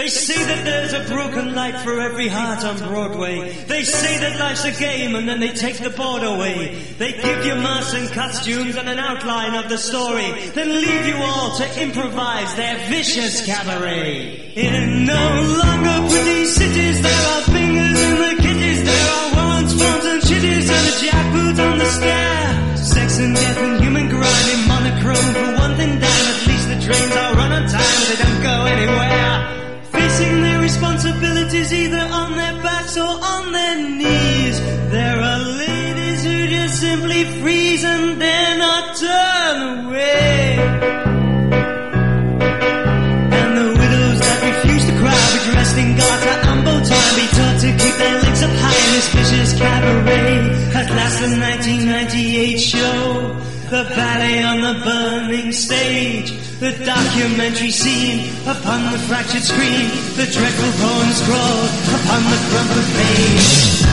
They say that there's a broken light for every heart on Broadway. They say that life's a game and then they take the board away. They give you masks and costumes and an outline of the story, then leave you all to improvise their vicious cabaret. In no longer pretty cities, there are fingers in the kitties, there are warrants, forms and chitties, and a jackboot on the stair. Sex and death and human grime in monochrome. For one thing, damn, at least the trains are run on time, they don't go anywhere. Facing their responsibilities either on their backs or on their knees. There are ladies who just simply freeze and dare not turn away. And the widows that refuse to cry be dressed in garter and bow tie, be taught to keep their legs up high in this vicious cabaret. At last the 1998 show, the ballet on the burning stage, the documentary scene upon the fractured screen, the dreadful poem scrawled upon the crumpled page.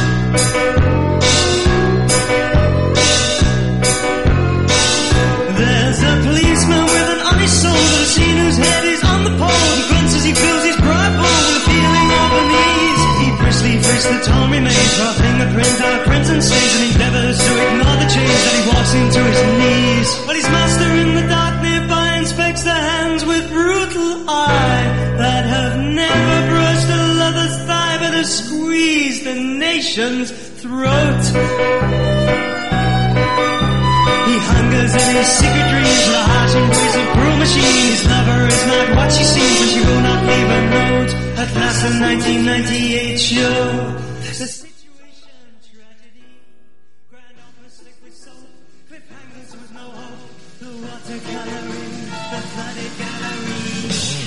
There's a policeman with an honest soul, but a scene whose head is on the pole. He grunts as he fills his pride bowl with a feeling of unease. He briskly frisks the torn remains, draw fingerprint out prints and stains, and endeavors to ignore the change that he walks into his knees. But his master in the dark nearby inspects the hands with brutal eye that have never brushed a lover's thigh but have squeezed the nation's throat. He hungers in his secret dreams, the harsh embrace of cruel machine. His lover is not what she seems, and she will not leave a note. At last the 1998 show, the situation tragedy, grand opera slick with soap, cliffhangers with no hope, the watercoloring, the flooded gallery.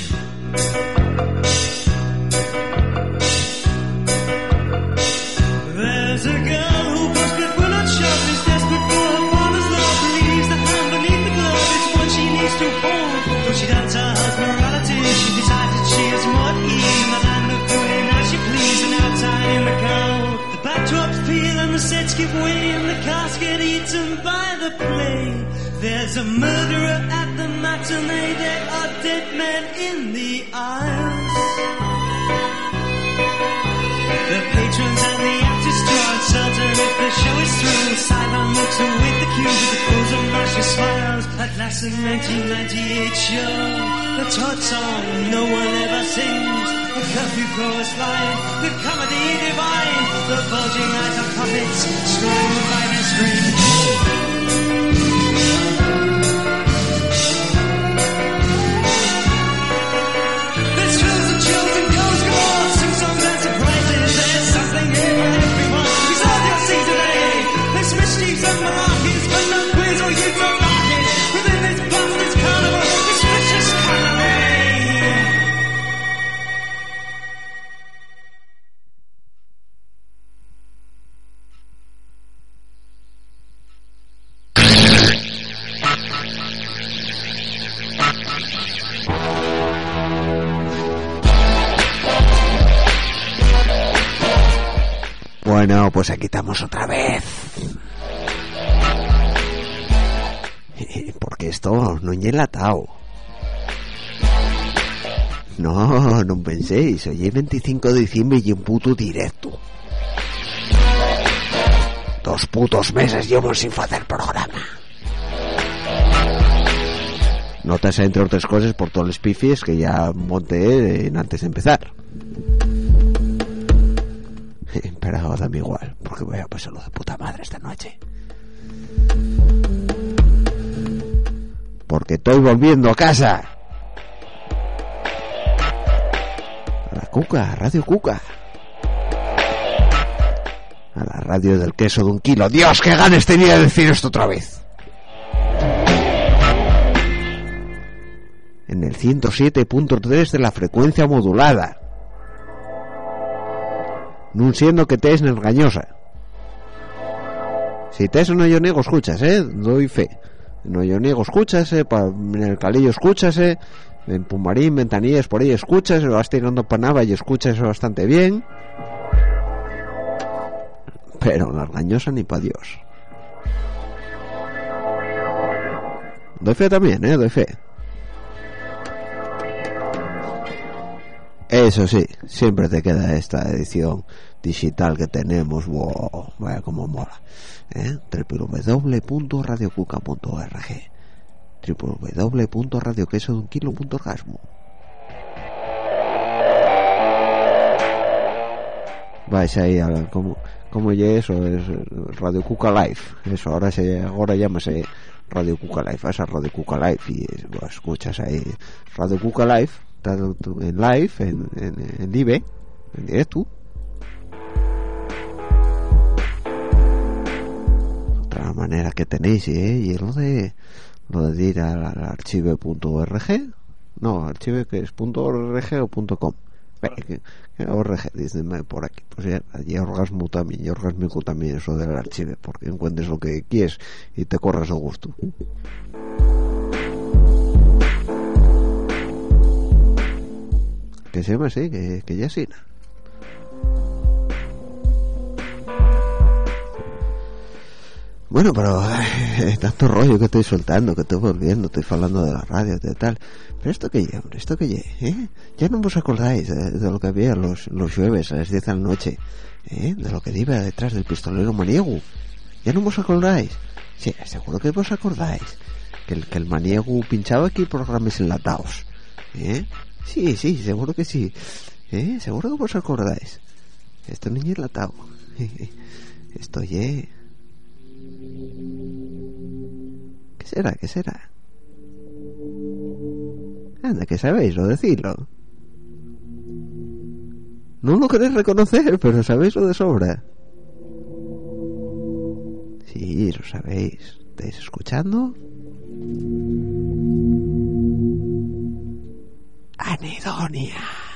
There's a girl who busted will not shove, is desperate for her father's love, believes the hand beneath the glove is what she needs to hold. Though she doubts her husband's morality, she decides that she is more at ease in the land of doing as she please, and outside in the cold, the backdrops peel and the sets give way, and the cast get eaten by the play. There's a murderer at the matinee, there are dead men in the aisles. The patrons and the actors draw uncertain if the show is through. Sideline looks await the cue with the pose of malicious smiles. At last the 1998 show, the Todd song no one ever sings, the curfew chorus line, the comedy divine, the bulging eyes of puppets strung by their strings. Bueno, pues aquí estamos otra vez. Porque esto no es enlatado. No penséis. Hoy es 25 de diciembre y un puto directo. 2 putos meses llevo sin hacer programa. Notas, entre otras cosas, por todos los pifies que ya monté antes de empezar. Pero dame igual, porque voy a pasarlo de puta madre esta noche. Porque estoy volviendo a casa. A la Cuca, Radio Cuca. A la radio del queso de 1 kilo. Dios, qué ganas tenía de decir esto otra vez. En el 107.3 de la frecuencia modulada. No siendo que te es nergañosa. Si te es no yo niego escuchas, doy fe. No yo niego escuchas, en el Calillo escuchas, en Pumarín, Ventanillas, por ahí escuchas, lo vas tirando para Nava y escuchas bastante bien. Pero nergañosa ni pa' Dios. Doy fe también, doy fe. Eso sí, siempre te queda esta edición digital que tenemos. Wow, vaya como mola, www.radiocuca.org, www.radioquesodunquilo.orgasmo. Vais ahí a como ya eso es Radio Cuca Live, eso ahora llámase Radio Cuca Live. Vas a Radio Cuca Live y escuchas ahí Radio Cuca Live, en live, en live, en directo. Otra manera que tenéis, y lo de ir al archive.org, no, archive que es .org o .com, que org, dicen por aquí, pues ya, allí orgasmo también, y orgasmico también eso del archive, porque encuentres lo que quieres y te corras a gusto. Que se llama así, que ya sí. Bueno, pero tanto rollo que estoy soltando, que estoy volviendo, estoy hablando de la radio, de tal. Pero esto que lleva, ya no os acordáis de lo que había los jueves a las 10 de la noche, de lo que iba detrás del pistolero maniego. Ya no os acordáis. Sí, seguro que vos acordáis que el maniego pinchaba aquí programas enlatados, Sí, seguro que sí, seguro que vos acordáis. Esto no es enlatado. Esto ¿Qué será? Anda, que sabéis lo decirlo. No lo queréis reconocer, pero sabéis lo de sobra. Sí, lo sabéis. ¿Estáis escuchando? Anedonia.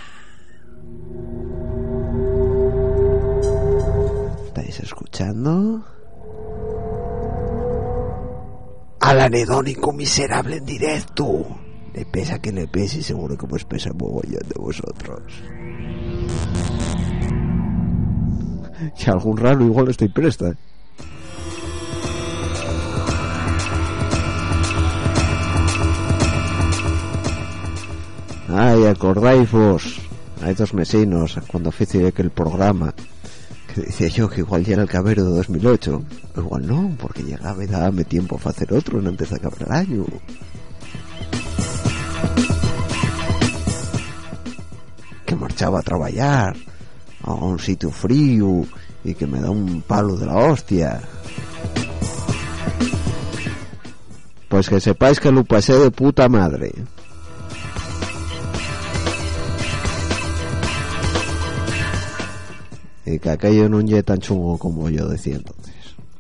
¿Estáis escuchando? Al anedónico miserable en directo. Le pesa que le pese y seguro que pues pesa mogollón de vosotros. Si algún raro igual estoy presta. Ay, acordáis vos, hay dos mesinos cuando hice aquel programa que decía yo que igual ya era el cabero de 2008, igual no, porque llegaba y dábame tiempo a hacer otro antes de acabar el año. Que marchaba a trabajar a un sitio frío y que me da un palo de la hostia. Pues que sepáis que lo pasé de puta madre. Y que aquello no es tan chungo como yo decía entonces.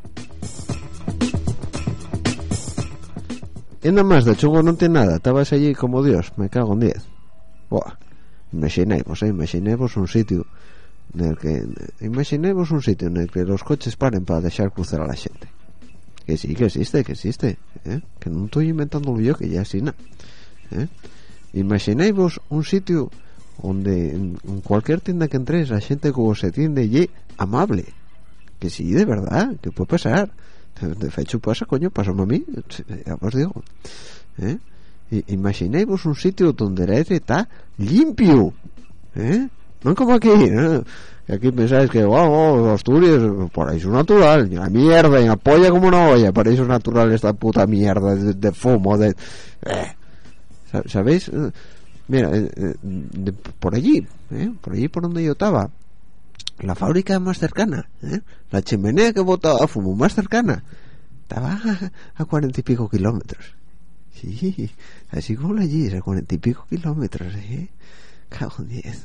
Y nada más de chungo no tiene nada. Estabas allí como Dios, me cago en 10. Buah. Imaginemos un sitio en el que los coches paren para dejar cruzar a la gente. Que sí, que existe, que no estoy inventándolo yo, que ya sí nada. Imaginemos un sitio donde en cualquier tienda que entres la gente como se atiende y amable, que sí, de verdad, que puede pasar, de hecho pasa, coño, pasó a mí, ya os digo, imaginemos un sitio donde el aire está limpio, no como aquí, aquí pensáis que Asturias, paraíso natural, y la mierda, y apoya como una olla, paraíso natural, esta puta mierda de fumo, ¿sabéis? Mira, por allí por donde yo estaba, la fábrica más cercana, la chimenea que botaba fumo más cercana, estaba a 40 y pico kilómetros. Sí, así como allí, a 40 y pico kilómetros, cago en 10.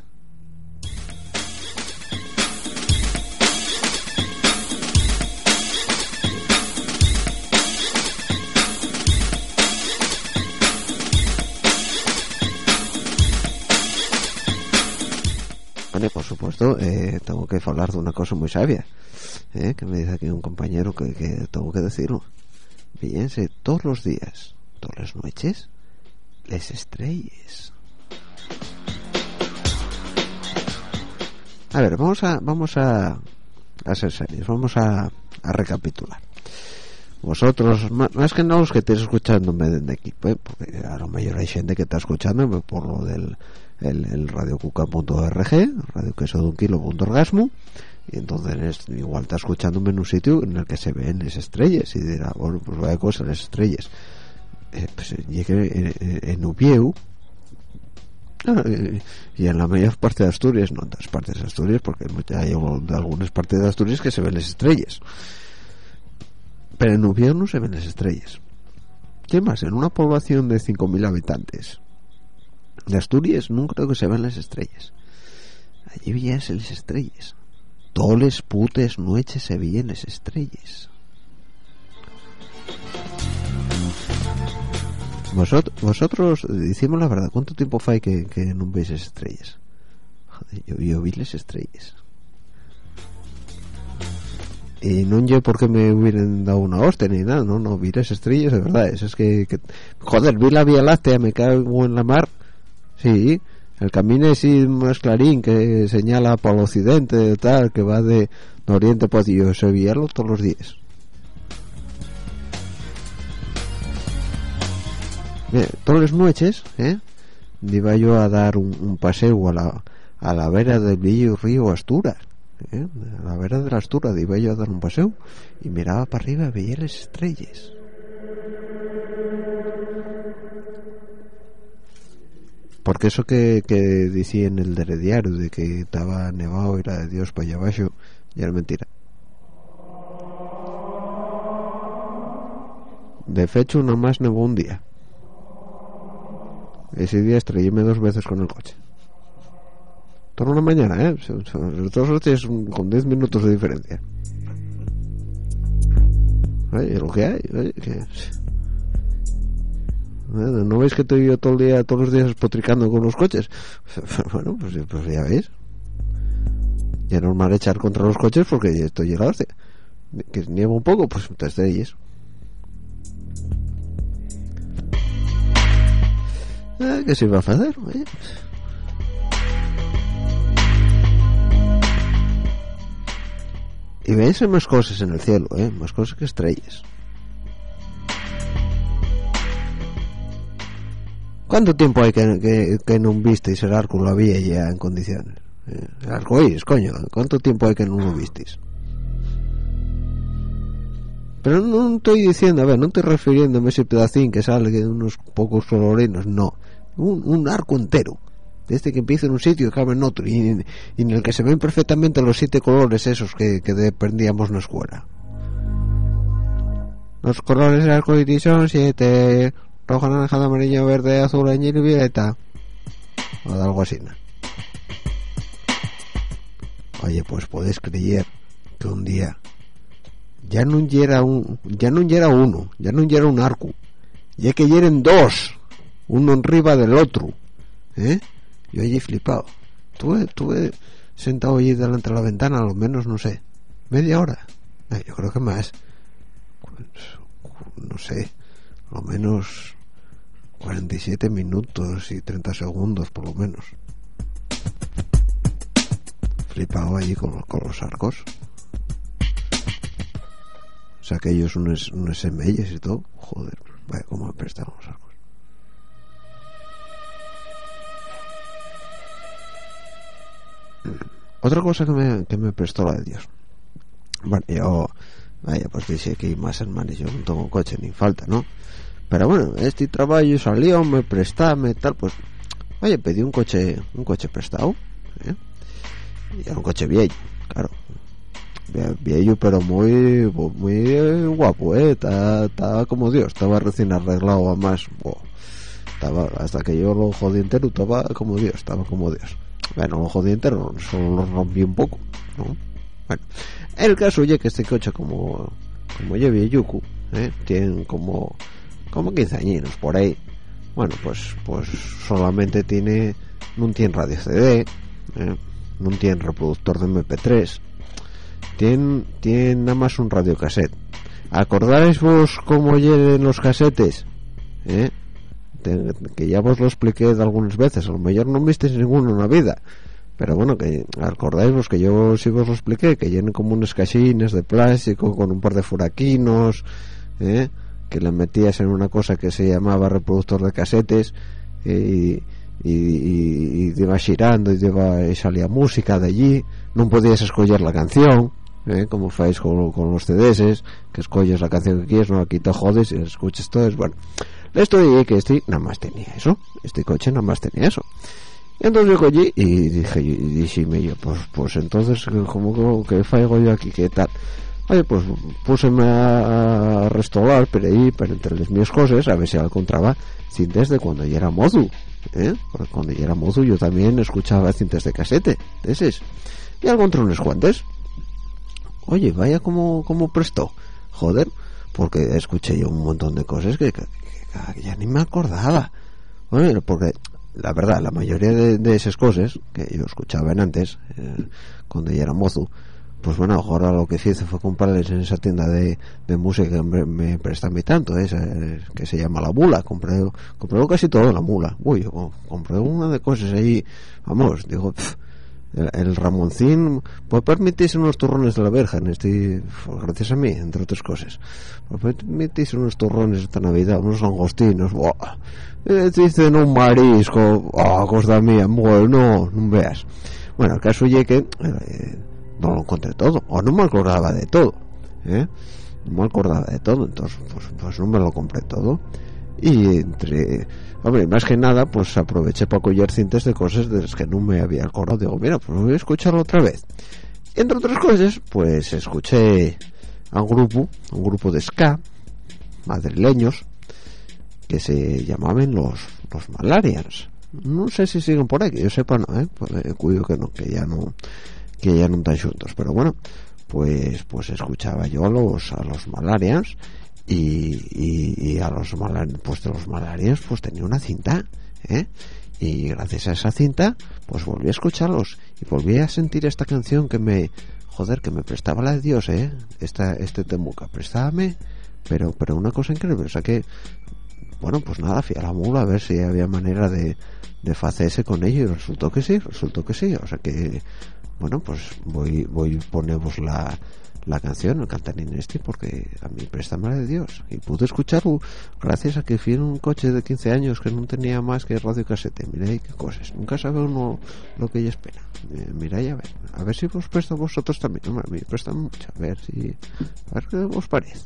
Por supuesto, tengo que hablar de una cosa muy sabia, que me dice aquí un compañero que tengo que decirlo. Fíjense, todos los días, todas las noches, les estrellas. A ver, vamos a ser serios, vamos a recapitular. Vosotros, más que no los que estéis escuchándome desde aquí, porque a lo mejor hay gente que está escuchándome por lo del el radiocuca.org, radioquesodunquilo.orgasmo, y entonces igual está escuchándome en un sitio en el que se ven las estrellas y dirá, bueno, pues vaya cosa las estrellas. Pues llegué en Ubieu, y en la mayor parte de Asturias, no en todas partes de Asturias, porque hay algunas partes de Asturias que se ven las estrellas, pero en Ubieu no se ven las estrellas. ¿Qué más? En una población de 5.000 habitantes de Asturias no creo que se ven las estrellas. Allí veíanse las estrellas. Todas las putes noches se veían las estrellas. Vosotros, decimos la verdad, ¿cuánto tiempo fue que no veis las estrellas? Joder, yo vi las estrellas. Y no yo porque me hubieran dado una hostia ni nada, no vi las estrellas de verdad. Es que joder, vi la Vía Láctea, me cago en la mar. Sí, el camino así más clarín que señala para el occidente, tal, que va de oriente, pues yo sé verlo todos los días. Todas las noches, iba yo a dar un paseo a la vera del bello río Astura. A la vera de la Astura iba yo a dar un paseo y miraba para arriba, veía las estrellas. Porque eso que decía en el telediario de que estaba nevado y era de Dios para allá abajo, ya era mentira. De hecho, nada más nevó un día. Ese día estrelléme 2 veces con el coche. Toda una mañana, todos los días con 10 minutos de diferencia. Lo que hay, ¿no veis que estoy yo todos los días potricando con los coches? Bueno, pues ya veis. Ya es normal echar contra los coches porque estoy llegado. Que nieva un poco, pues te estrellas. ¿Qué se va a hacer? Y veis más cosas en el cielo, más cosas que estrellas. ¿Cuánto tiempo hay que no visteis el arco la vía ya en condiciones? El arcoíris, coño, ¿cuánto tiempo hay que no lo visteis? Pero no estoy diciendo, a ver, no estoy refiriéndome a ese pedacín que sale de unos pocos colorinos, no. Un arco entero. Desde que empieza en un sitio y acaba en otro. Y en el que se ven perfectamente los 7 colores esos que aprendíamos en la escuela. Los colores del arcoíris son 7: rojo, naranja, amarillo, verde, azul, y violeta. O algo así, ¿no? Oye, pues podéis creer que un día ya no era uno, ya no era un arco, ya que eran 2, uno arriba del otro, yo allí flipado. Tuve sentado allí delante de la ventana, a lo menos, no sé, media hora, yo creo que más, no sé, a lo menos 47 minutos y 30 segundos por lo menos, flipado allí con los arcos. O sea, aquellos unos semelles y todo. Joder, vaya, cómo me prestaron los arcos. Otra cosa que me prestó la de Dios. Bueno, yo, vaya, pues dice que hay más hermanos, yo no tengo coche ni falta, ¿no? Pero bueno, este trabajo salió, me prestame, tal, pues, oye, pedí un coche prestado, y era un coche viejo, claro. Viejo, pero muy guapo, estaba como Dios, estaba recién arreglado, además, estaba, hasta que yo lo jodí entero, estaba como Dios. Bueno, lo jodí entero, solo lo rompí un poco, ¿no? Bueno, el caso ya que este coche como yo viejuco, tiene como 15 añinos por ahí. Bueno, pues solamente no tiene radio CD, no tiene reproductor de MP3, tiene nada más un radiocassette. ¿Acordáis vos cómo llegan los casetes? Que ya vos lo expliqué de algunas veces, a lo mejor no visteis ninguno en la vida, pero bueno, que acordáis vos que yo sí vos lo expliqué, que llenan como unas caixines de plástico con un par de furaquinos, que le metías en una cosa que se llamaba reproductor de casetes, y y te va girando y salía música de allí, no podías escoger la canción, como fáis con los CDs, que escoges la canción que quieres, no, aquí te jodes y escuchas todo. Bueno, esto de que nada más tenía eso, este coche nada más tenía eso. Y entonces yo cogí y dije yo, pues entonces, ¿cómo que faigo yo aquí? ¿Qué tal? Oye, pues púseme a restaurar pero entre las mías cosas, a ver si encontraba cintas de cuando yo era mozo, porque cuando yo era mozo yo también escuchaba cintas de casete, de esas, y encontré unos cuantos. Oye, vaya como prestó, joder, porque escuché yo un montón de cosas que ya ni me acordaba. Bueno, porque la verdad, la mayoría de esas cosas que yo escuchaba antes, cuando yo era mozo, pues bueno, ahora lo que hice fue comprarles en esa tienda de música que me prestan tanto, que se llama La Mula. Compré casi todo en La Mula. Uy, yo compré una de cosas ahí, vamos, digo, el Ramoncín, pues permitirse unos turrones de la Virgen, gracias a mí, entre otras cosas, pues permitirse unos turrones esta Navidad, unos langostinos, dicen un marisco, cosa mía, bueno, no veas. Bueno, el caso es que no lo encontré todo, o no me acordaba de todo, no me acordaba de todo, entonces pues no me lo compré todo, y hombre, más que nada pues aproveché para coger cintas de cosas de las que no me había acordado. Digo, mira, pues voy a escucharlo otra vez. Entre otras cosas, pues escuché a un grupo de ska madrileños que se llamaban los Malarians. No sé si siguen por ahí, que yo sepa, no, pues, cuido que no, que ya no están juntos, pero bueno, pues escuchaba yo a los Malarians y a los Malarians, pues de los Malarians pues tenía una cinta, y gracias a esa cinta pues volví a escucharlos y volví a sentir esta canción que me prestaba la de Dios, este Temuca, prestábame, pero una cosa increíble, o sea que bueno, pues nada, fui a La Mula a ver si había manera de hacerse con ello, y resultó que sí, o sea que bueno, pues voy ponemos la canción, el cantarín porque a mí préstame la de Dios, y pude escucharlo gracias a que fui en un coche de 15 años que no tenía más que radio casete. Mira ahí qué cosas, nunca sabe uno lo que ella espera. Mira y a ver si os presto a vosotros también. No, a mí prestan mucho, a ver qué os parece.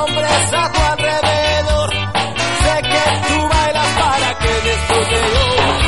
A tu alrededor, sé que tú bailas para que disfrute yo.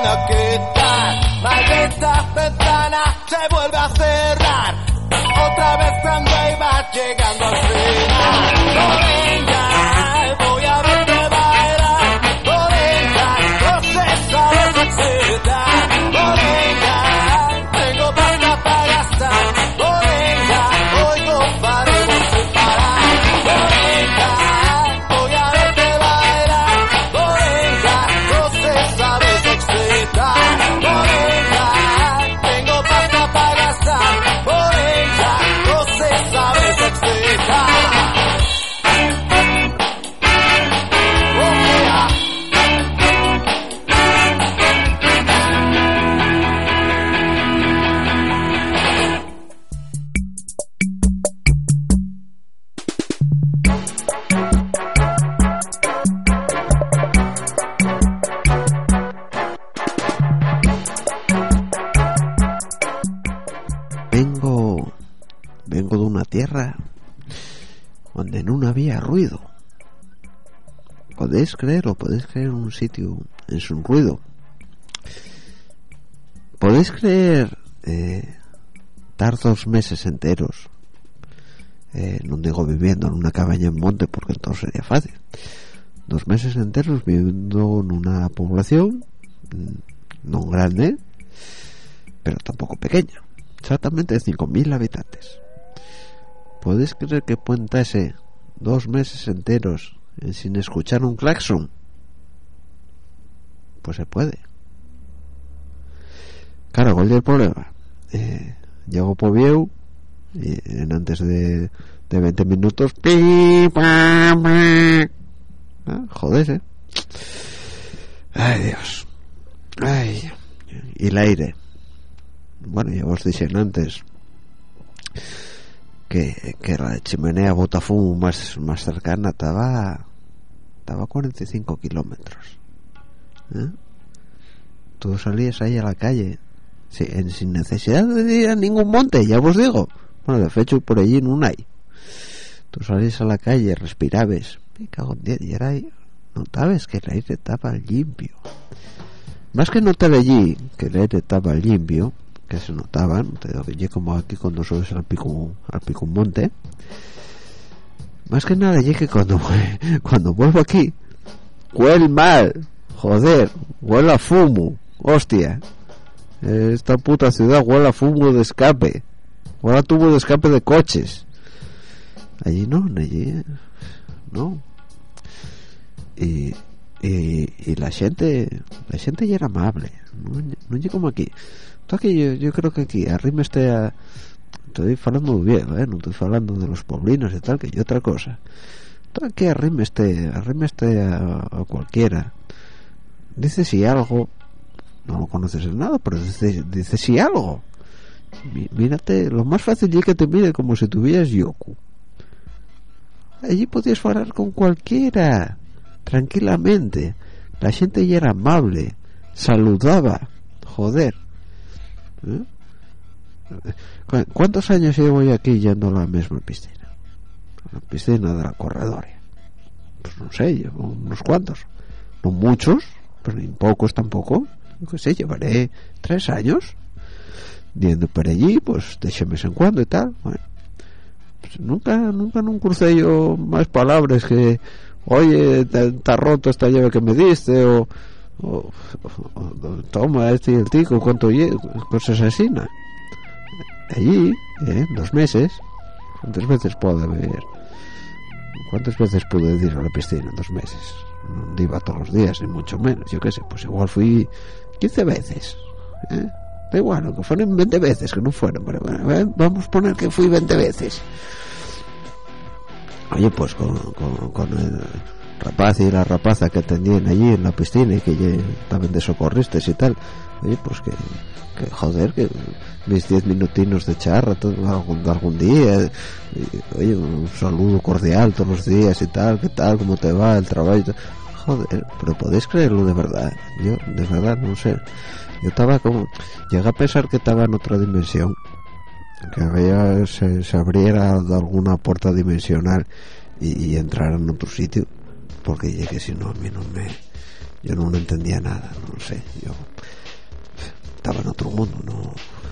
a quitar. Maldita ventana se vuelve a cerrar. Otra vez cuando iba llegando al final. Morenga, voy a verte bailar. Morenga, no se sabe excitar. Morenga, tengo pasta para gastar. Morenga, hoy comparemos sin parar. Morenga, voy a verte bailar. Morenga, no se sabe excitar. Morenga, tengo pasta para gastar. Morenga, no se sabe excitar. Vengo de una tierra donde no había ruido. Podéis creer un sitio en su ruido. Podéis creer estar 2 meses enteros, no digo viviendo en una cabaña en monte porque entonces sería fácil, 2 meses enteros viviendo en una población no grande pero tampoco pequeña, exactamente 5.000 habitantes. ¿Podéis creer que puentase 2 meses enteros sin escuchar un claxon? Pues se puede. Claro, ¿cuál es el problema? Llego por Vieu y en antes de 20 minutos joder, ay Dios, ay, y el aire, bueno, ya os dije antes que la chimenea Botafumo más cercana estaba a 45 kilómetros. Tú salías ahí a la calle sin necesidad de ir a ningún monte, ya os digo. Bueno, de hecho por allí no hay. Tú salías a la calle, respirabas, me cago en 10, y era ahí, notabas que el aire estaba limpio. Más que notar allí que el aire estaba limpio, que se notaban, te digo que como aquí cuando subes al pico un monte, más que nada allí que cuando vuelvo aquí huele mal, joder, huele a fumo, hostia, esta puta ciudad huele a fumo de escape, huele a tubo de escape de coches. Allí no y la gente ya era amable, no llega como aquí. Aquí yo creo que aquí arriba estoy hablando muy bien, no estoy hablando de los pueblinos y tal, que yo otra cosa. Aquí arriba a cualquiera, dice si algo, no lo conoces en nada, pero dice si algo, mírate, lo más fácil es que te mire como si tuvieras yoku. Allí podías hablar con cualquiera tranquilamente, la gente ya era amable, saludaba, joder. ¿Cuántos años llevo yo aquí yendo a la misma piscina? A la piscina de la Corredoria. Pues no sé, llevo unos cuantos, no muchos, pero ni pocos tampoco. No sé, llevaré 3 años yendo por allí, pues de vez en cuando y tal. Bueno, pues nunca crucé yo más palabras que oye, está roto esta llave que me diste, o toma este y el tico, cuánto cosas así, ¿no? Allí, 2 meses, ¿cuántas veces pude ir a la piscina en 2 meses? No iba todos los días, ni mucho menos, yo qué sé, pues igual fui 15 veces, da igual, aunque fueron 20 veces, que no fueron, pero bueno, vamos a poner que fui 20 veces. Oye, pues con el rapaz y la rapaza que atendían allí en la piscina y que ya estaban de socorristas y tal, oye, pues que joder, que mis 10 minutinos de charra algún día, y, oye, un saludo cordial todos los días y tal, ¿qué tal? ¿Cómo te va el trabajo? Joder, pero podéis creerlo de verdad. Yo de verdad no sé, yo estaba como, llegué a pensar que estaba en otra dimensión, que se abriera alguna puerta dimensional y entrar en otro sitio. porque llegué, si no, a mí yo no entendía nada, no sé, yo estaba en otro mundo, no.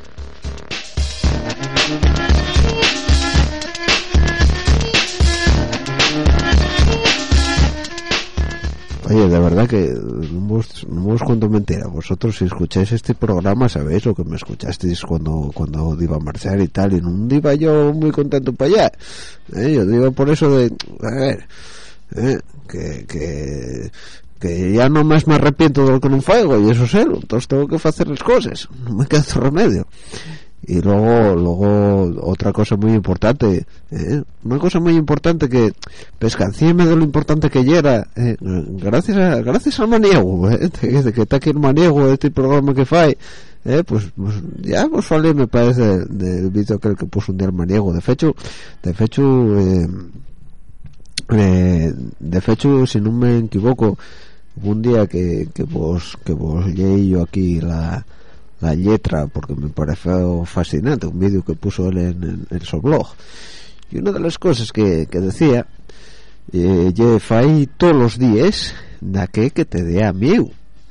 Oye, de verdad que no os cuento mentira. Vosotros, si escucháis este programa, sabéis lo que me escuchasteis cuando iba a marchar y tal, y no iba yo muy contento para allá. Yo digo por eso de, a ver, que ya no más me arrepiento de lo que no faigo, y eso es él, entonces tengo que hacer las cosas, no me queda otro remedio. Y luego otra cosa muy importante, una cosa muy importante que pescancíme de lo importante que ya era, gracias al maniego, que está aquí el maniego de este programa que fai, pues ya vos falé, me parece, del vídeo aquel que puso un día el maniego. De fecho, si no me equivoco, un día que vos leí yo aquí la letra, porque me pareció fascinante, un vídeo que puso él en su blog, y una de las cosas que decía, fai todos los días da que te dé a miedo,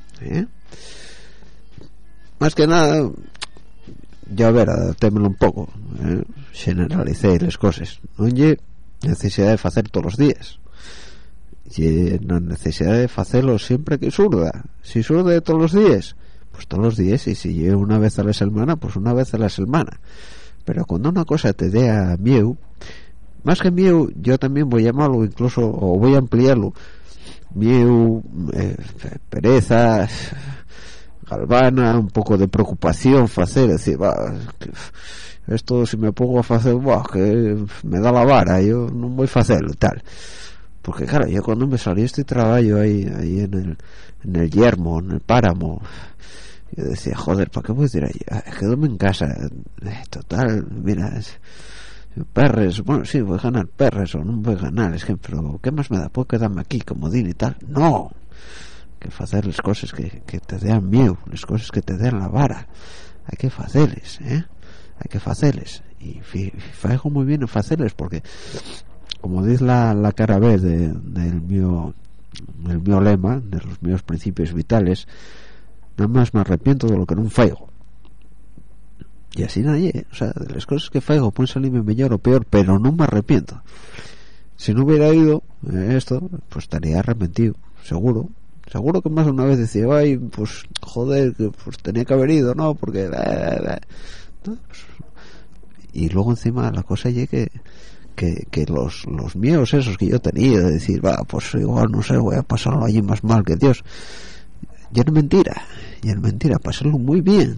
más que nada, ya a ver, adaptémelo un poco, generalicé las cosas, no hay necesidad de hacer todos los días, y la necesidad de hacerlo siempre que surda. Si surda todos los días, pues todos los días, y si llega una vez a la semana, pues una vez a la semana. Pero cuando una cosa te dé a miedo, más que miedo, yo también voy a llamarlo, incluso, o voy a ampliarlo, miedo, pereza, galvana, un poco de preocupación, hacer, decir, esto si me pongo a hacer, que me da la vara, yo no voy a hacerlo, tal. Porque claro, yo cuando me salí este trabajo ahí en el yermo, en el páramo, yo decía, joder, ¿para qué voy a ir allí? Quédame en casa, total, mira, perres, bueno, sí, voy a ganar perres o no voy a ganar, es que, pero ¿qué más me da? ¿Puedo quedarme aquí como Dini y tal? No, que hacer las cosas que te den miedo, las cosas que te den la vara, hay que hacerles, hay que hacerles, y faigo muy bien en hacerles, porque como dice la cara B del mío lema, de los míos principios vitales, nada más me arrepiento de lo que no faigo. Y así nadie, o sea, de las cosas que faigo pueden salirme mejor o peor, pero no me arrepiento. Si no hubiera ido esto, pues estaría arrepentido, seguro que más de una vez decía, ay, pues joder, pues tenía que haber ido, no, porque ¿no? Y luego encima la cosa es que los miedos esos que yo tenía de decir, pues igual no sé, voy a pasarlo allí más mal que Dios, ya no es mentira, pasarlo muy bien.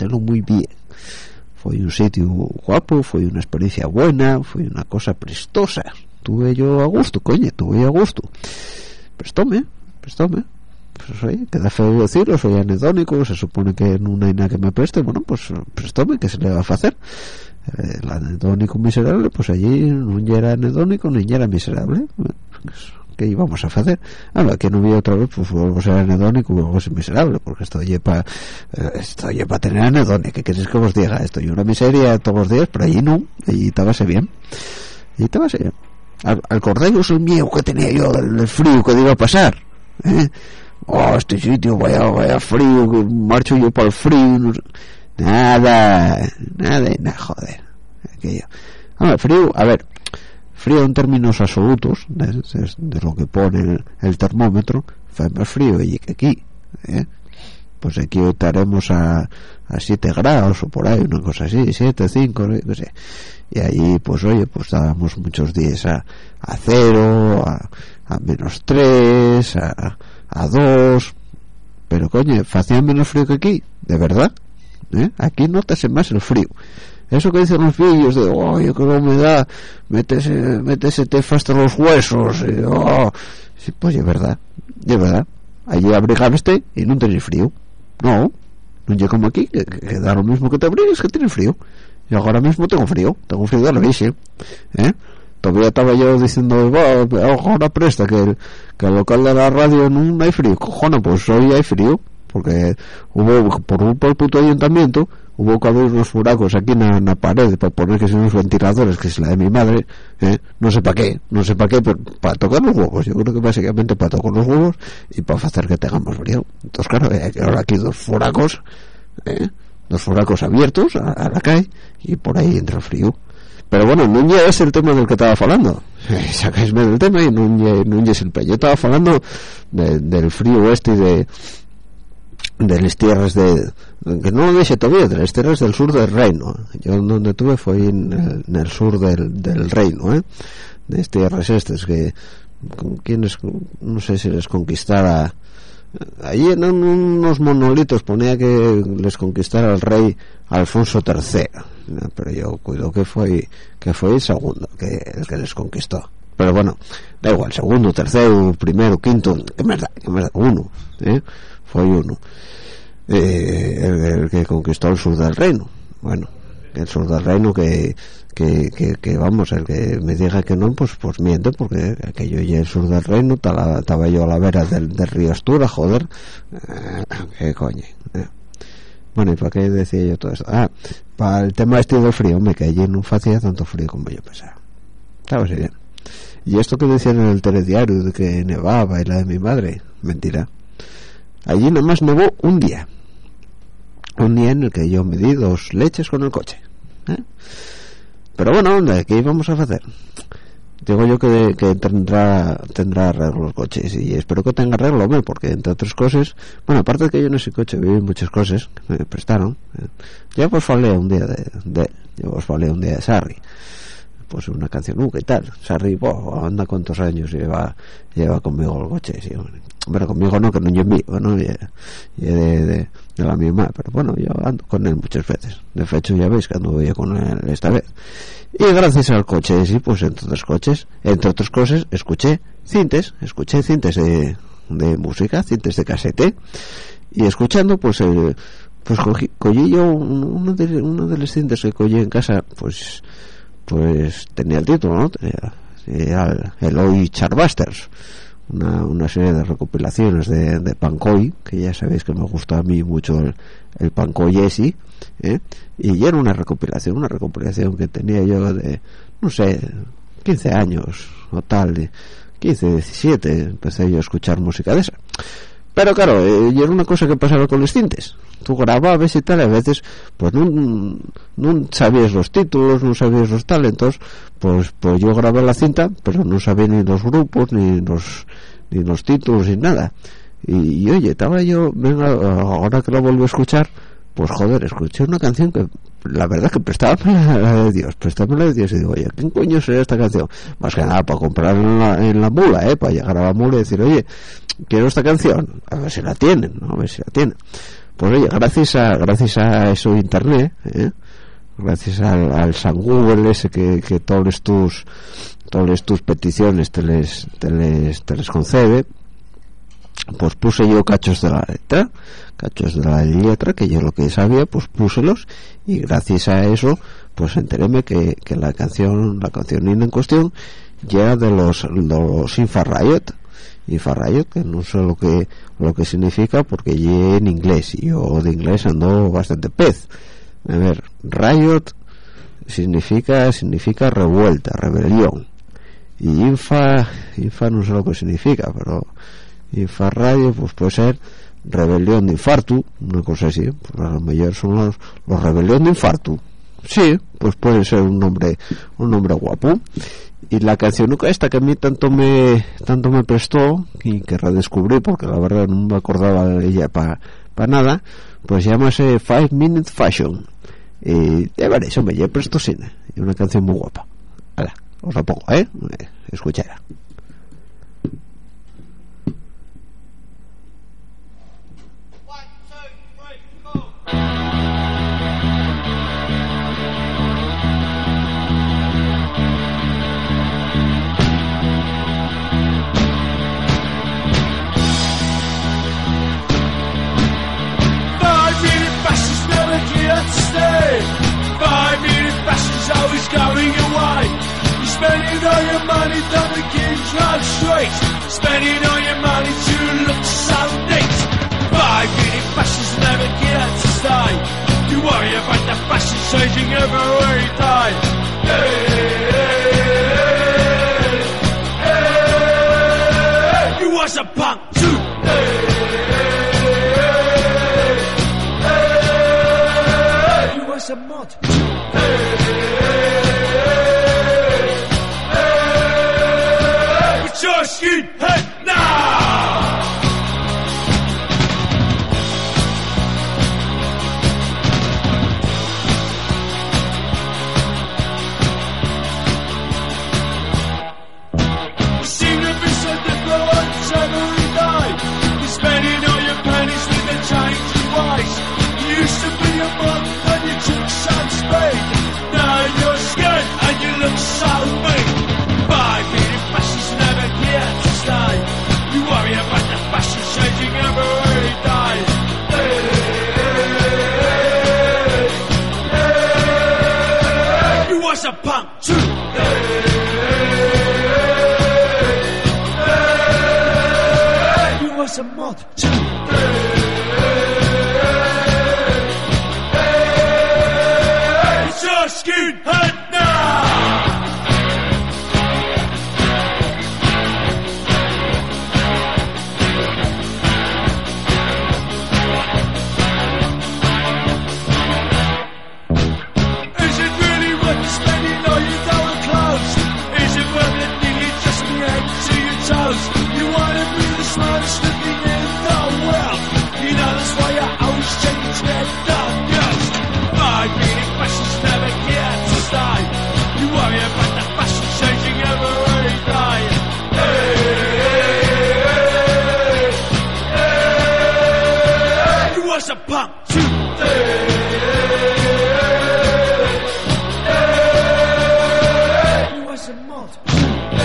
Fue un sitio guapo, fue una experiencia buena, fue una cosa prestosa, tuve yo a gusto, prestóme, pues oye, queda feo decirlo, soy anedónico, se supone que no hay nada que me preste, bueno, pues prestóme, ¿qué se le va a hacer? El anedónico miserable, pues allí no era anedónico ni era miserable, ¿qué íbamos a hacer? Que no vi otra vez, pues vuelvo a ser anedónico, vuelvo a ser miserable, porque estoy para tener anedónico. ¿Qué queréis que os diga? Estoy una miseria todos los días, pero allí no, allí estábase bien. Acordaos el miedo que tenía yo del frío que iba a pasar, este sitio, vaya frío, que marcho yo para el frío, no sé. Nada, joder, aquello. Frío en términos absolutos, de lo que pone el termómetro, fue más frío allí que aquí, pues aquí estaremos a 7 grados o por ahí, una cosa así, 7, 5, no sé. Y allí, pues oye, pues estábamos muchos días a 0, a -3, a 2, pero coño, hacía menos frío que aquí, de verdad. Aquí notas más el frío. Eso que dicen los vídeos de, yo que la humedad métese tefa hasta los huesos, sí, pues es verdad. Allí abrigaste y no tenés frío. No llega como aquí, que da lo mismo que te abrigues, que tienes frío. Y ahora mismo tengo frío de la bici, todavía estaba yo diciendo, ahora presta que el local de la radio no hay frío, cojones, pues hoy hay frío, porque hubo por el puto ayuntamiento hubo que abrir unos furacos aquí en la pared para poner que son unos ventiladores, que es la de mi madre, no sé para qué, pero para tocar los huevos. Yo creo que básicamente para tocar los huevos y para hacer que tengamos frío. Entonces claro, hay que ahora aquí dos furacos abiertos a la calle, y por ahí entra el frío. Pero bueno, no es el tema del que estaba hablando. Sacáisme del tema y no es el pe. Yo estaba hablando del frío y de las tierras que no lo dije todavía, de las tierras del sur del reino. Yo donde tuve fue en el sur del reino, de las tierras estas que quienes, no sé si les conquistara. Allí en unos monolitos ponía que les conquistara el rey Alfonso III, pero yo cuido que fue el segundo el que les conquistó. Pero bueno, da igual, segundo, tercero, primero, quinto, qué más da, uno, fue uno, el que conquistó el sur del reino. Bueno, el sur del reino que vamos, el que me diga que no, pues miente, porque aquello ya el sur del reino, estaba yo a la vera del río Astura, joder, qué coño. Bueno, ¿y para qué decía yo todo esto? Para el tema del frío, que allí no hacía tanto frío como yo pensaba. Estaba así bien. Y esto que decían en el telediario de que nevaba y la de mi madre, mentira. Allí nomás nevó un día en el que yo me di 2 leches con el coche, pero bueno, ¿qué íbamos a hacer? Digo yo que tendrá arreglo los coches, y espero que tenga arreglo, hombre, porque entre otras cosas, bueno, aparte de que yo en ese coche viví muchas cosas que me prestaron, ya pues falé un día de él, yo os falé un día de Sarri, pues una canción y tal. Sarri, anda cuántos años lleva conmigo el coche, sí, bueno, conmigo no, que no yo mío, ¿no? Y de la misma, pero bueno, yo ando con él muchas veces. De hecho, ya veis que ando yo con él esta vez. Y gracias al coche, sí, pues entre otras cosas, escuché cintes de música, cintes de casete, y escuchando, pues cogí yo uno de los cintes que cogí en casa, pues tenía el título, ¿no? Tenía el Oi Charbusters, una serie de recopilaciones de Pancoy, que ya sabéis que me gusta a mí mucho el Pancoy ese, y ya era una recopilación que tenía yo de, no sé, 15 años o tal, de 15, 17, empecé yo a escuchar música de esa. Pero claro, y era una cosa que pasaba con los cintes. Tú grababas y tal, a veces pues no sabías los títulos, no sabías los talentos, pues yo grabé la cinta, pero no sabía ni los grupos, ni los títulos, ni nada. Y oye, estaba yo, venga, ahora que lo vuelvo a escuchar, pues joder, escuché una canción que la verdad es que prestábame la de Dios, y digo, oye, ¿quién coño será esta canción? Más que nada para comprarla en la mula, para llegar a la mula y decir, oye, quiero esta canción, a ver si la tienen, ¿no? A ver si la tienen. Pues oye, gracias a eso internet, gracias al San Google ese que todas tus peticiones te les concede, pues puse yo cachos de la letra, que yo lo que sabía, pues púselos, y gracias a eso pues enteréme que la canción en cuestión ya de los Infra Riot, que no sé lo que significa, porque ya en inglés, y yo de inglés ando bastante pez. A ver, Riot significa revuelta, rebelión, y Infra no sé lo que significa, pero Infra Riot pues puede ser rebelión de infarto, una cosa así, pues a lo mejor son los rebelión de infarto, sí, pues puede ser un nombre guapo. Y la canción esta que a mí tanto me prestó y que redescubrí, porque la verdad no me acordaba de ella para nada, pues llámase 5 Minute Fashion, y de ver, eso me prestó cine, y una canción muy guapa. Hala, os la pongo, escuchara. Stay. 5 minute fashion's always going away. You're spending all your money down the Kingsland Street, spending all your money to look so neat. 5 minute was a punk too. You was a mod too. But you're a skinhead now. Every night, you're spending all your pennies with a change of ways. You used to be a monk when you took some speed. Now you're scared and you look so mean. 5 minute fashions never here to stay. You worry about the fashion changing every day. You was a punk too. Was a mod too. It's your skinhead now. Is it really worth spending all your dollar clothes? Is it worth it nearly just the head to your toes? You wanna be the smartest looking in the world. You know that's why you always change to get the girls. 5 minute fashions never here to stay. You worry about the fashion changing every day. You was a punk too. You was a mod too.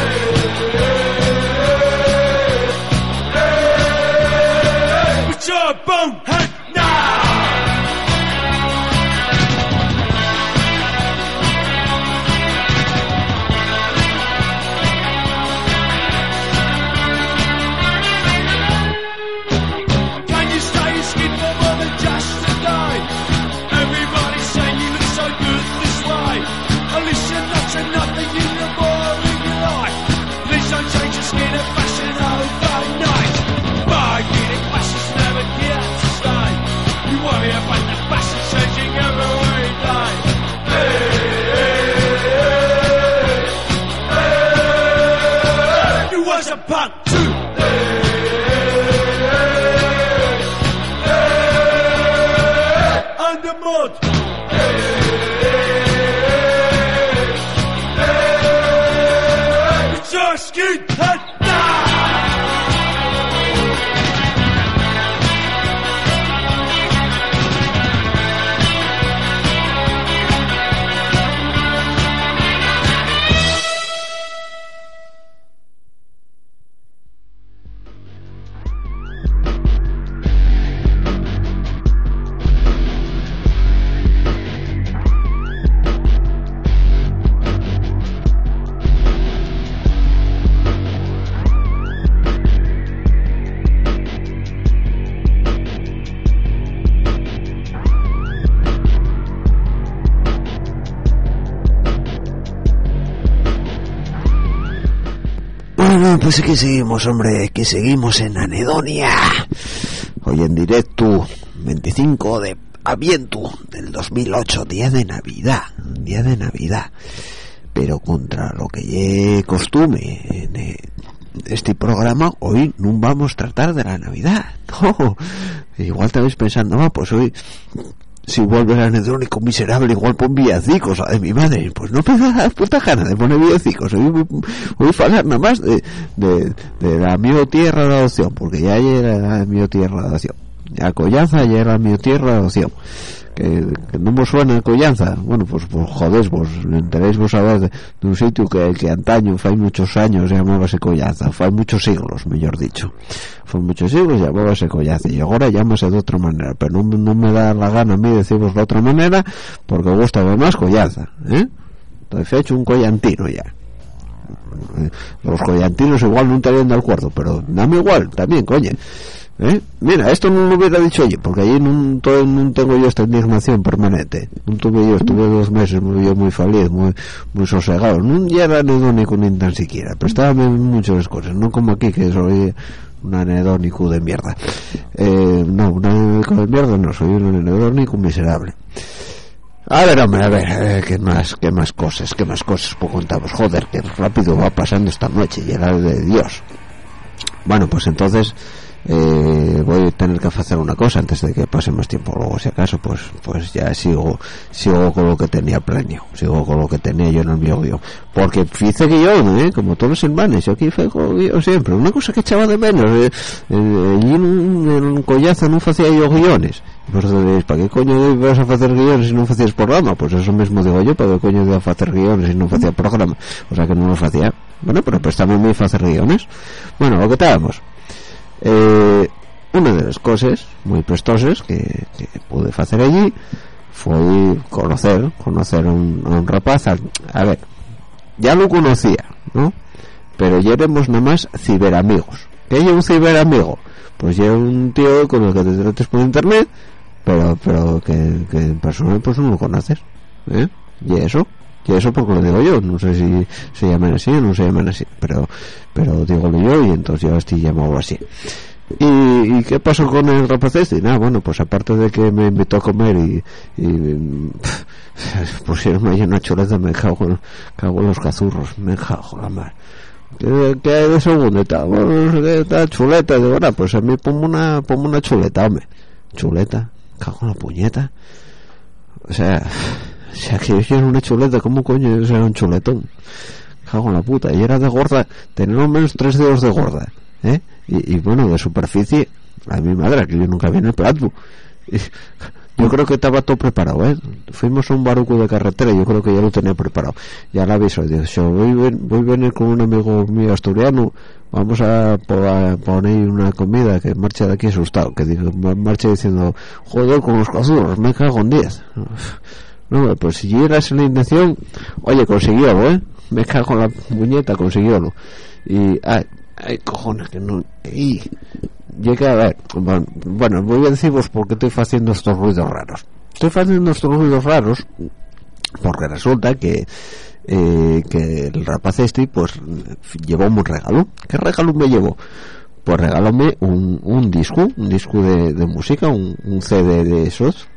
You're a bonehead now. Can you stay skin for more than just a day? Everybody's saying you look so good this way. At least you're not to nothing in your boring life. Please don't change your skin and fashion overnight. 5 minute fashions never here to stay. You worry about the fashion changing every day. You was a punk too. And a mod. It's your skinhead now. Bueno, pues que seguimos, hombre, que seguimos en Anedonia. Hoy en directo, 25 de Aviento del 2008, día de Navidad. Pero contra lo que es costumbre en este programa, hoy no vamos a tratar de la Navidad. No, igual estabais pensando, pues hoy, si vuelve el anedónico miserable, igual pon villancicos de mi madre. Pues no me da puta gana de poner villancicos. Hoy voy a hablar nada más de la mi tierra de adopción, porque ya era la mi tierra de adopción. Ya Collanza ya era mi tierra de adopción. Que no vos suena Collanza. Bueno, pues jodés vos, enteréis vos a ver de un sitio que antaño, fue muchos años, llamábase Collanza, fue muchos siglos, mejor dicho, fue muchos siglos, llamábase Collanza, y ahora llámase de otra manera, pero no me da la gana a mí deciros de otra manera, porque gusta más Collanza, estoy hecho un collantino ya. Los collantinos igual no estarían de acuerdo, pero dame igual, también, coño. Mira, esto no lo hubiera dicho yo, porque allí no tengo yo esta indignación permanente. No tuve yo, estuve 2 meses muy feliz, muy sosegado. No era anedónico ni tan siquiera, pero estaba en muchas cosas, no como aquí que soy un anedónico de mierda. No, un anedónico de mierda no, soy un anedónico miserable. A ver, hombre, a ver, ¿qué más cosas pues contamos? Joder, que rápido va pasando esta noche, y era de Dios. Bueno, pues entonces voy a tener que hacer una cosa antes de que pase más tiempo. Luego, si acaso, pues ya sigo con lo que tenía planeado, sigo con lo que tenía yo en el mío guión, porque fíjate que yo, como todos los hermanos, yo aquí fego guión siempre. Una cosa que echaba de menos, allí en un collazo no hacía yo guiones. Pues diréis, ¿para qué coño vas a hacer guiones si no hacías programa? Pues eso mismo digo yo, ¿para qué coño iba a hacer guiones si no hacía programa? O sea que no los hacía. Bueno, pero pues también me iba a hacer guiones. Bueno, lo que estábamos. Una de las cosas muy prestosas que pude hacer allí fue conocer a un rapaz. A ver, ya lo conocía, ¿no? Pero ya éramos nada más ciberamigos. ¿Qué es un ciberamigo? Pues ya un tío con el que te trates por internet, pero que en persona pues no lo conoces, ¿eh? Y eso porque lo digo yo, no sé si se llaman así o no se llaman así, pero dígolo yo, y entonces yo estoy llamado así. ¿Y qué pasó con el rapaz este? Nada, bueno, pues aparte de que me invitó a comer y pusieron ahí una chuleta, me cago en los cazurros, me cago la mar. ¿Qué hay de segundo? Esta chuleta, de verdad, pues a mí pongo una chuleta, hombre. Chuleta, cago en la puñeta. O sea que yo quiero una chuleta, ¿cómo coño será un chuletón? Cago en la puta. Y era de gorda, tenía al menos 3 dedos de gorda, ¿eh? Y bueno, de superficie, a mi madre, que yo nunca vi en el plato. Yo creo que estaba todo preparado, ¿eh? Fuimos a un baruco de carretera y yo creo que ya lo tenía preparado. Ya le aviso, yo voy a venir con un amigo mío asturiano, vamos a poner una comida que marcha de aquí asustado, que marcha diciendo, joder, con los cazurros, me cago en 10. No, pues si era esa la intención, oye, consiguiólo, ¿eh? Me cago en la muñeca, consiguiólo. Y, ay, cojones, que no... Llega a ver, bueno, voy a deciros por qué estoy haciendo estos ruidos raros. Estoy haciendo estos ruidos raros porque resulta que el rapaz este pues llevó un regalo. ¿Qué regalo me llevó? Pues regalóme un disco de música, un CD de esos,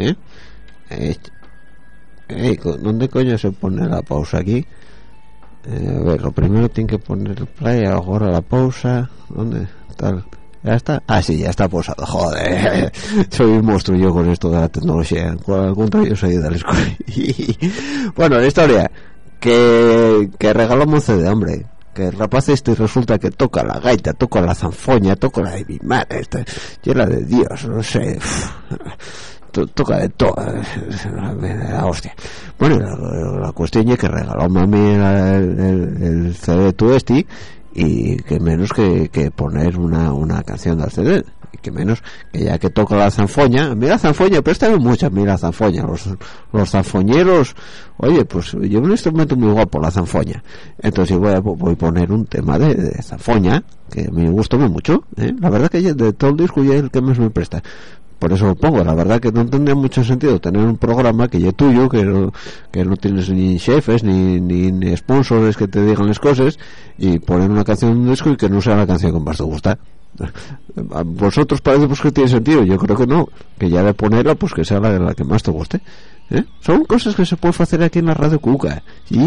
¿dónde coño se pone la pausa aquí? A ver, lo primero tiene que poner el play, ahora la pausa, ¿dónde está? ¿Ya está? Ah, sí, ya está pausado. Joder, soy un monstruo yo con esto de la tecnología. Al contrario, soy de la escuela. Bueno, la historia que regalamos un CD, hombre. Que el rapaz este resulta que toca la gaita, toca la zanfoña, toca la de mi madre, llena de Dios, no sé. Toca de todo, la hostia. Bueno, la cuestión es que regaló a mí el CD tu este, y que menos que poner una canción del CD, y que menos que ya que toca la zanfoña. A mí la zanfoña, préstame mucho a mí la zanfoña, los zanfoñeros, oye, pues yo un instrumento muy guapo, la zanfoña. Entonces voy a poner un tema de zanfoña que me gustó mucho, la verdad que de todo el disco ya es el que más me presta. Por eso lo pongo. La verdad que no tendría mucho sentido tener un programa que ya es tuyo, que no tienes ni jefes ni sponsors que te digan las cosas, y poner una canción en un disco y que no sea la canción que más te gusta. A vosotros parece pues que tiene sentido, yo creo que no, que ya de ponerla pues que sea la que más te guste, son cosas que se pueden hacer aquí en la Radio Cuca.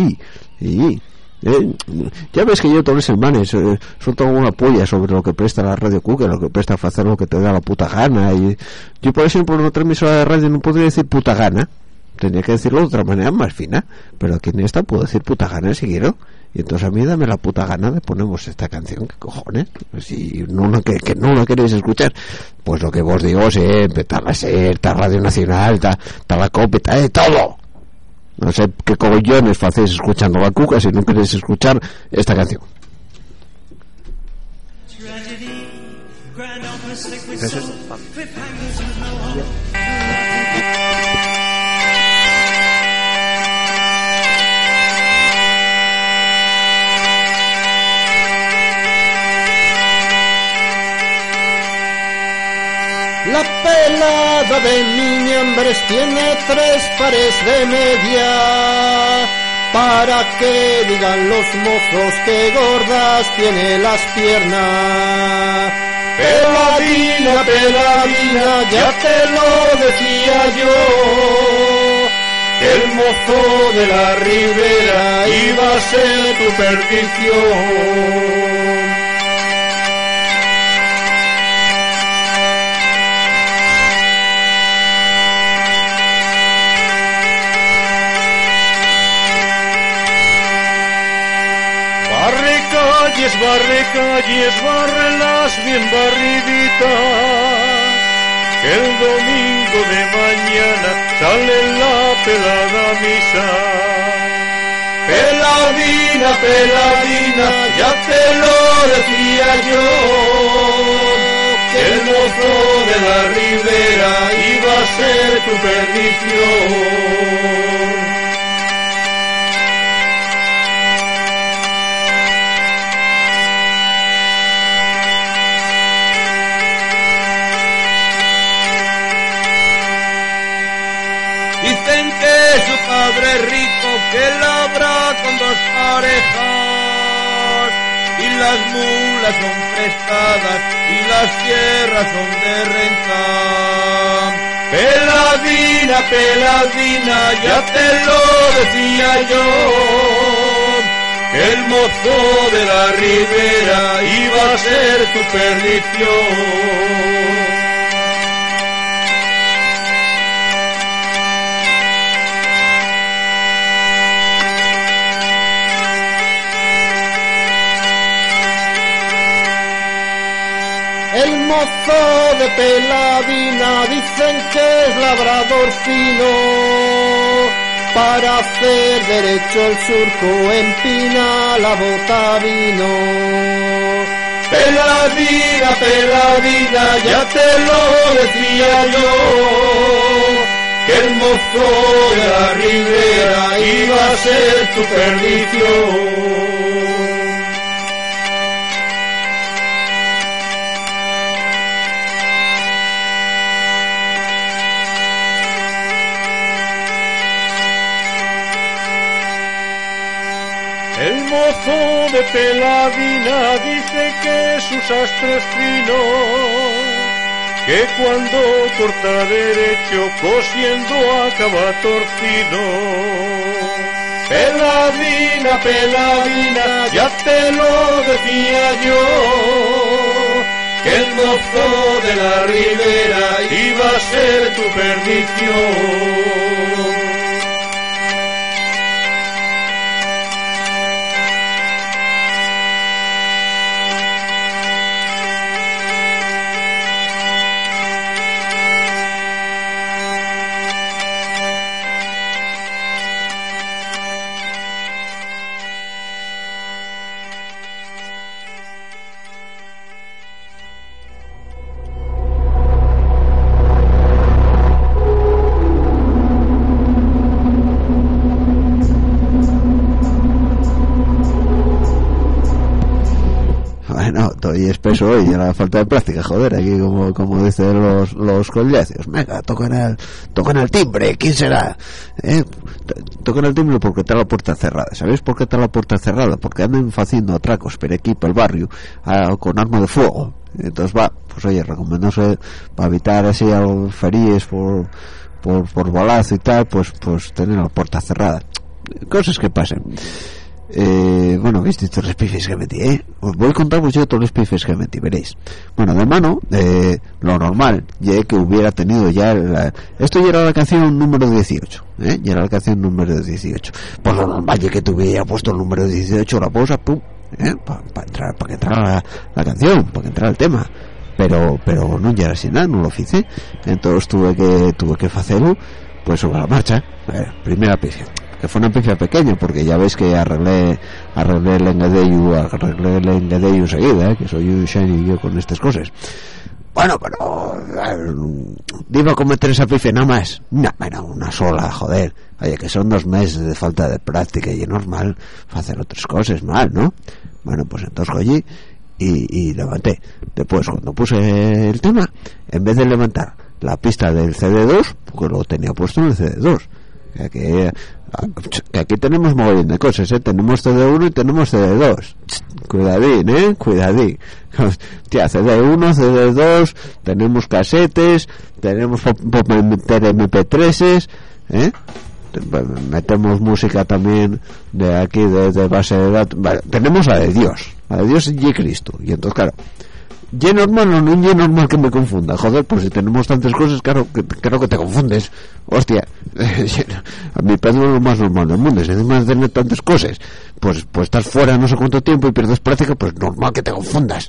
Ya ves que yo todas las semanas suelto una polla sobre lo que presta la Radio Cuca, lo que presta a hacer lo que te da la puta gana. Y yo, por ejemplo, en otra emisora de radio no podría decir puta gana, tenía que decirlo de otra manera más fina, pero aquí en esta puedo decir puta gana si quiero. Y entonces a mí dame la puta gana de ponemos esta canción, que cojones, si no que no la queréis escuchar, pues lo que vos digo, está la SER, está Radio Nacional, está la COPE, está de todo. No sé qué cojones hacéis escuchando la Cuca si no queréis escuchar esta canción. La pelada de Miñambres tiene 3 pares de media, para que digan los mozos que gordas tiene las piernas. peladina, ya te lo decía yo, que el mozo de la ribera iba a ser tu perdición. Barre calles, bárrelas bien barriditas, que el domingo de mañana sale la pelada misa. Peladina, peladina, ya te lo decía yo, que el mozo de la ribera iba a ser tu perdición. Dicen que su padre es rico, que labra con 2 parejas, y las mulas son prestadas y las tierras son de renta. Peladina, peladina, ya te lo decía yo, que el mozo de la ribera iba a ser tu perdición. El mozo de peladina dicen que es labrador fino, para hacer derecho el surco empina la bota vino. Peladina, peladina, ya te lo decía yo, que el mozo de la ribera iba a ser tu perdición. El mozo de peladina dice que su sastre es fino, que cuando corta derecho cosiendo acaba torcido. Peladina, peladina, ya te lo decía yo, que el mozo de la ribera iba a ser tu perdición. Y espeso hoy, a la falta de práctica, joder, aquí como dicen los collacios. Venga, tocan el timbre, ¿quién será? Tocan el timbre porque está la puerta cerrada. ¿Sabéis por qué está la puerta cerrada? Porque andan haciendo atracos por aquí, por el barrio, con arma de fuego. Entonces va, pues oye, recomendándose para evitar así algo feríes por balazo y tal, pues tener la puerta cerrada. Cosas que pasen. Bueno, ¿viste todos los pifes que metí? Os voy a contar yo todos los pifes que metí, veréis. Bueno, de mano, lo normal ya que hubiera tenido ya esto ya era la canción número 18, ya era la canción número 18. Pues lo normal ya que tuviera puesto el número 18 la pausa, pum, para que entrara la canción, para que entrara el tema. Pero no ya era así nada, no lo hice. Entonces tuve que hacerlo pues sobre la marcha. Primera pifia, que fue una pifia pequeña, porque ya veis que arreglé el engadeyo enseguida, que soy un shiny yo con estas cosas. Bueno, pero iba a cometer esa pifia nada más. No, bueno, una sola, joder. Oye, que son 2 meses de falta de práctica y es normal hacer otras cosas mal, ¿no? Bueno, pues entonces cogí y levanté. Después, cuando puse el tema, en vez de levantar la pista del CD2, porque lo tenía puesto en el CD2, que aquí tenemos mogollón de cosas, tenemos CD1 y tenemos CD2. Cuidadín, tía, CD1, CD2, tenemos casetes, tenemos para meter MP3s, metemos música también de aquí de base de datos. Vale, tenemos la de Dios y Cristo, y entonces claro, y normal o no es normal que me confunda, joder, pues si tenemos tantas cosas, claro que te confundes, hostia. A mi pedo es lo más normal del mundo, si encima de tener tantas cosas, pues estás fuera no sé cuánto tiempo y pierdes práctica, pues normal que te confundas,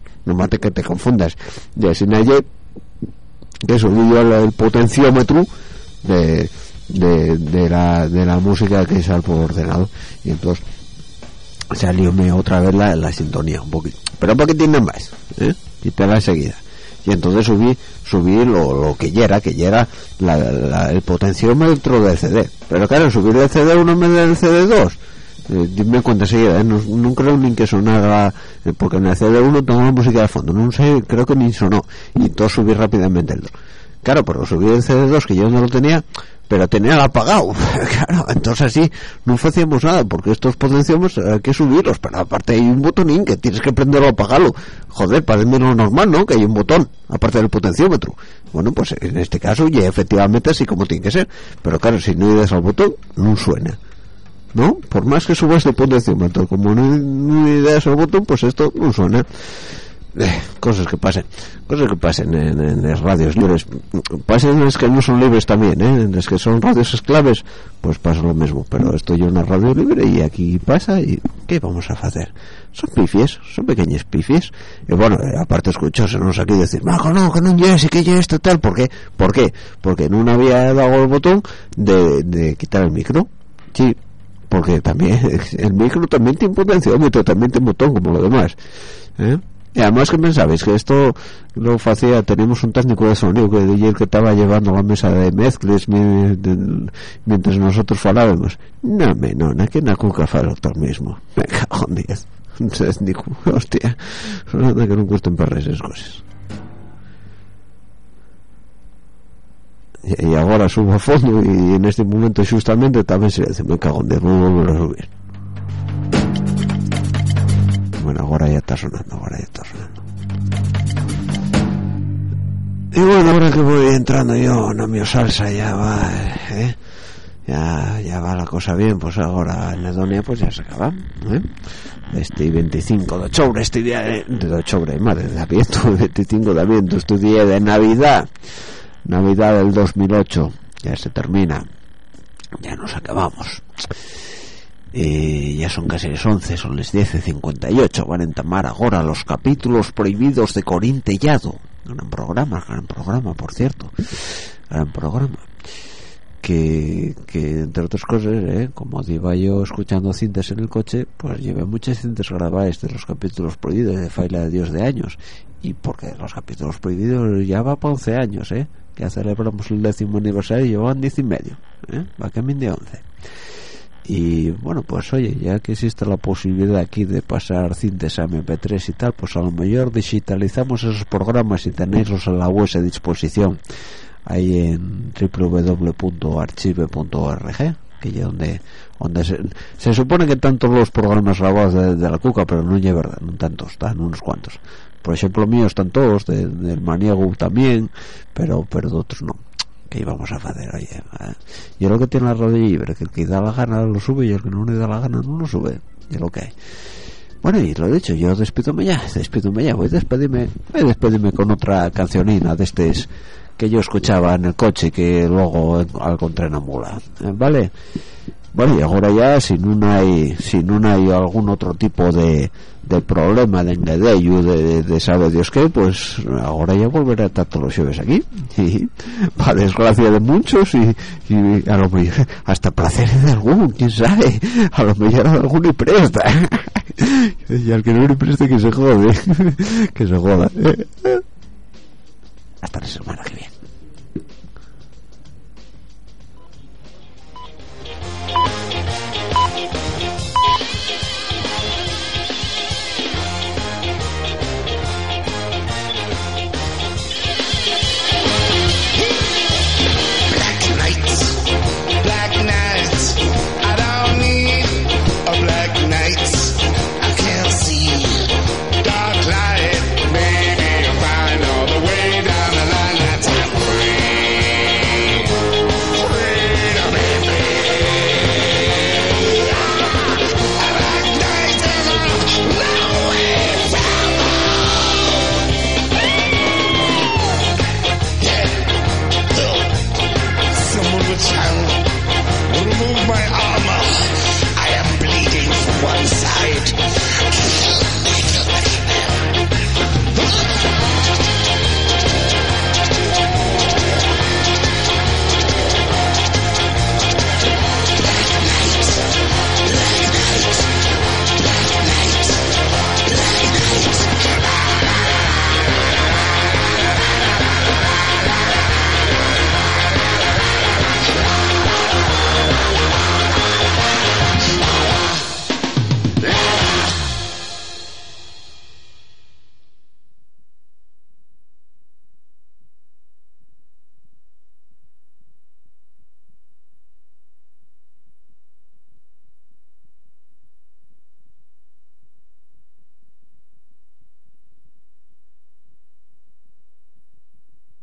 y así nadie que subí yo el potenciómetro de la música que sale por ordenador, y entonces salióme otra vez la sintonía un poquito, pero un poquitín nada más, quítala enseguida, y entonces subí lo que era el potenciómetro del CD, pero claro, subir el CD1 en vez del CD2, dime cuenta enseguida, no creo ni que sonara, porque en el CD1 tengo la música de fondo, no sé, creo que ni sonó, y entonces subí rápidamente el 2. Claro, pero subí el CD2 que yo no lo tenía, pero tenía el apagado. Claro, entonces así no hacíamos nada, porque estos potenciómetros hay que subirlos, pero aparte hay un botonín que tienes que prenderlo o apagarlo. Joder, parece lo normal, ¿no? Que hay un botón aparte del potenciómetro. Bueno, pues en este caso ya efectivamente así como tiene que ser, pero claro, si no le das al botón no suena, ¿no? Por más que subas el potenciómetro, como no le das al botón, pues esto no suena. Cosas que pasen en las radios libres, pasen en las que no son libres también, en las que son radios esclaves, pues pasa lo mismo, pero esto es una radio libre y aquí pasa, y ¿qué vamos a hacer? Son pifies, son pequeñas pifies, y bueno, aparte escuchósenos aquí decir, no, que no llegues y que llegues tal, ¿por qué? Porque no había dado el botón de quitar el micro, sí, porque también el micro también tiene potenciómetro, también tiene botón como lo demás, y además que pensabais que esto lo hacía, tenemos un técnico de sonido que el que estaba llevando la mesa de mezclas mientras nosotros falábamos. No, aquí en la cuca falo todo mismo, me cago en 10. Un técnico, hostia, son que no cuesten perres esas cosas. Y ahora subo a fondo, y en este momento justamente también se dice, me cago en 10, no volver a subir. Bueno, ahora ya está sonando. Y bueno, ahora que voy entrando yo en mi salsa, ya va, ya va la cosa bien, pues ahora en Edonia pues ya se acaba, este 25 de octubre, este día de octubre, madre de aviento, 25 de aviento, este día de Navidad del 2008, ya se termina, ya nos acabamos. Ya son casi las 11, son las 10:58. Van a entamar ahora los capítulos prohibidos de Corín Tellado. Gran programa, por cierto. Gran programa. Que entre otras cosas, como iba yo escuchando cintas en el coche, pues llevé muchas cintas grabadas de los capítulos prohibidos de Faila de Dios de años. Y porque los capítulos prohibidos ya va para 11 años, que celebramos el 10º aniversario y llevan 10 y medio. Va camino de 11. Y bueno, pues oye, ya que existe la posibilidad aquí de pasar cintas a MP3 y tal, pues a lo mejor digitalizamos esos programas y tenerlos a la vuestra disposición ahí en www.archive.org, que es donde se supone que están todos los programas grabados de la cuca, pero no es verdad, no tantos, están unos cuantos. Por ejemplo, míos están todos, del Maniego también, pero de otros no. ¿Qué íbamos a hacer? Oye, yo lo que tiene la radio libre, que el que da la gana lo sube y el que no le da la gana no lo sube, y lo que hay. Bueno, y lo dicho, yo despídome ya, voy a despedirme con otra cancionina de estos que yo escuchaba en el coche, que luego encontré en la mula, ¿vale? Bueno, y ahora ya, si no hay algún otro tipo de problema de engadello, de sabe Dios qué, pues ahora ya volveré a estar todos los jueves aquí, y para desgracia de muchos, y a lo mejor hasta placer de alguno, quién sabe, a lo mejor alguno y presta, y al que no le preste que se jode, que se joda. Hasta la semana que